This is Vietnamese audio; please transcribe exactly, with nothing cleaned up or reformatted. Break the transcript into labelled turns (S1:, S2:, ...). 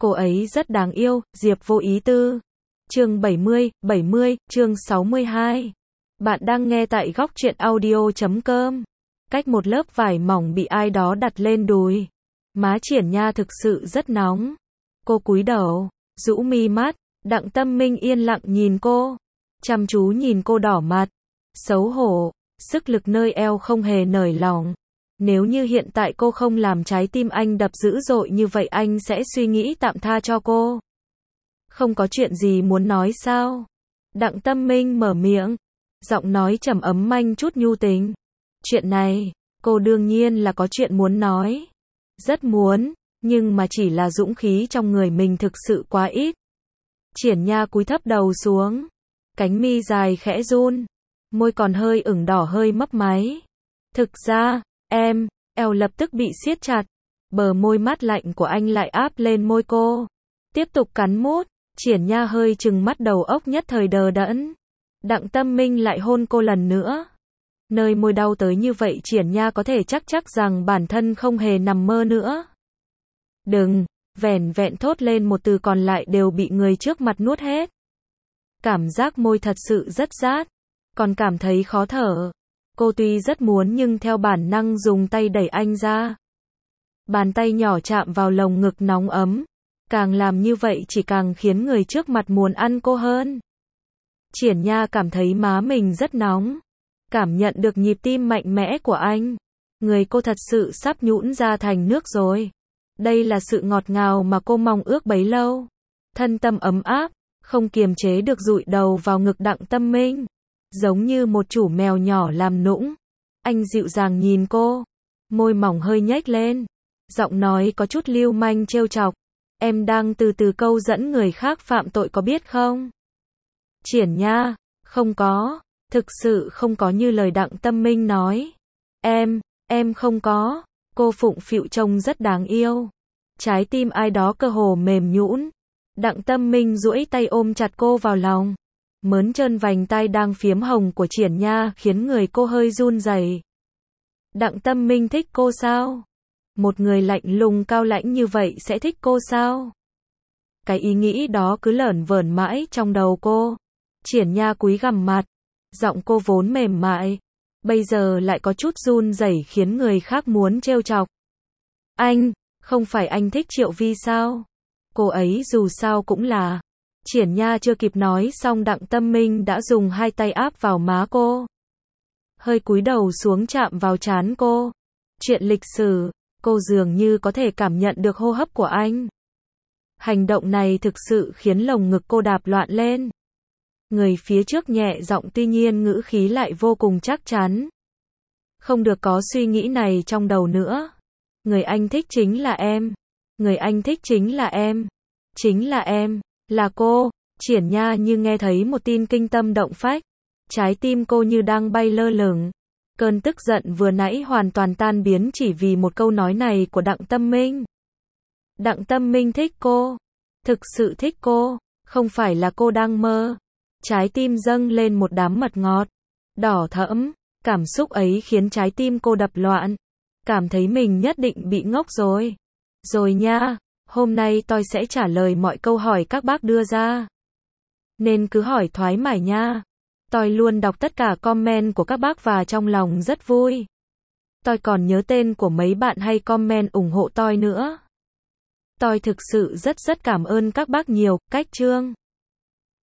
S1: Cô ấy rất đáng yêu, Diệp Vô Ý Tư. Chương bảy mươi, bảy mươi, chương sáu mươi hai. Bạn đang nghe tại góc truyện audio chấm com. Cách một lớp vải mỏng bị ai đó đặt lên đùi. Má Triển Nha thực sự rất nóng. Cô cúi đầu, rũ mi mắt, Đặng Tâm Minh yên lặng nhìn cô. Chăm chú nhìn cô đỏ mặt. Xấu hổ, sức lực nơi eo không hề nởi lỏng. Nếu như hiện tại cô không làm trái tim anh đập dữ dội như vậy anh sẽ suy nghĩ tạm tha cho cô. Không có chuyện gì muốn nói sao? Đặng Tâm Minh mở miệng. Giọng nói trầm ấm manh chút nhu tình. Chuyện này, cô đương nhiên là có chuyện muốn nói. Rất muốn, nhưng mà chỉ là dũng khí trong người mình thực sự quá ít. Triển Nha cúi thấp đầu xuống. Cánh mi dài khẽ run. Môi còn hơi ửng đỏ hơi mấp máy. Thực ra, em, eo lập tức bị siết chặt. Bờ môi mát lạnh của anh lại áp lên môi cô. Tiếp tục cắn mút. Triển Nha hơi trừng mắt đầu óc nhất thời đờ đẫn. Đặng Tâm Minh lại hôn cô lần nữa. Nơi môi đau tới như vậy Triển Nha có thể chắc chắc rằng bản thân không hề nằm mơ nữa. Đừng, vẻn vẹn thốt lên một từ còn lại đều bị người trước mặt nuốt hết. Cảm giác môi thật sự rất rát. Còn cảm thấy khó thở. Cô tuy rất muốn nhưng theo bản năng dùng tay đẩy anh ra. Bàn tay nhỏ chạm vào lồng ngực nóng ấm. Càng làm như vậy chỉ càng khiến người trước mặt muốn ăn cô hơn. Triển Nha cảm thấy má mình rất nóng. Cảm nhận được nhịp tim mạnh mẽ của anh. Người cô thật sự sắp nhũn ra thành nước rồi. Đây là sự ngọt ngào mà cô mong ước bấy lâu. Thân tâm ấm áp, không kiềm chế được dụi đầu vào ngực Đặng Tâm Minh. Giống như một chủ mèo nhỏ làm nũng. Anh dịu dàng nhìn cô. Môi mỏng hơi nhếch lên. Giọng nói có chút lưu manh trêu chọc. Em đang từ từ câu dẫn người khác phạm tội có biết không? Triển Nha, không có. Thực sự không có như lời Đặng Tâm Minh nói. Em, em không có. Cô phụng phịu trông rất đáng yêu. Trái tim ai đó cơ hồ mềm nhũn. Đặng Tâm Minh duỗi tay ôm chặt cô vào lòng. Mớn trơn vành tai đang phiếm hồng của Triển Nha khiến người cô hơi run rẩy. Đặng Tâm Minh thích cô sao? Một người lạnh lùng cao lãnh như vậy sẽ thích cô sao? Cái ý nghĩ đó cứ lởn vởn mãi trong đầu cô. Triển Nha cúi gằm mặt. Giọng cô vốn mềm mại. Bây giờ lại có chút run rẩy khiến người khác muốn trêu chọc. Anh, không phải anh thích Triệu Vi sao? Cô ấy dù sao cũng là. Triển Nha chưa kịp nói xong Đặng Tâm Minh đã dùng hai tay áp vào má cô. Hơi cúi đầu xuống chạm vào trán cô. Chuyện lịch sử, cô dường như có thể cảm nhận được hô hấp của anh. Hành động này thực sự khiến lồng ngực cô đạp loạn lên. Người phía trước nhẹ giọng tuy nhiên ngữ khí lại vô cùng chắc chắn. Không được có suy nghĩ này trong đầu nữa. Người anh thích chính là em. Người anh thích chính là em. Chính là em. Là cô. Triển Nha như nghe thấy một tin kinh tâm động phách. Trái tim cô như đang bay lơ lửng. Cơn tức giận vừa nãy hoàn toàn tan biến chỉ vì một câu nói này của Đặng Tâm Minh. Đặng Tâm Minh thích cô. Thực sự thích cô. Không phải là cô đang mơ. Trái tim dâng lên một đám mật ngọt. Đỏ thẫm. Cảm xúc ấy khiến trái tim cô đập loạn. Cảm thấy mình nhất định bị ngốc rồi. Rồi nha. Hôm nay tôi sẽ trả lời mọi câu hỏi các bác đưa ra. Nên cứ hỏi thoải mái nha. Tôi luôn đọc tất cả comment của các bác và trong lòng rất vui. Tôi còn nhớ tên của mấy bạn hay comment ủng hộ tôi nữa. Tôi thực sự rất rất cảm ơn các bác nhiều. Cách chương.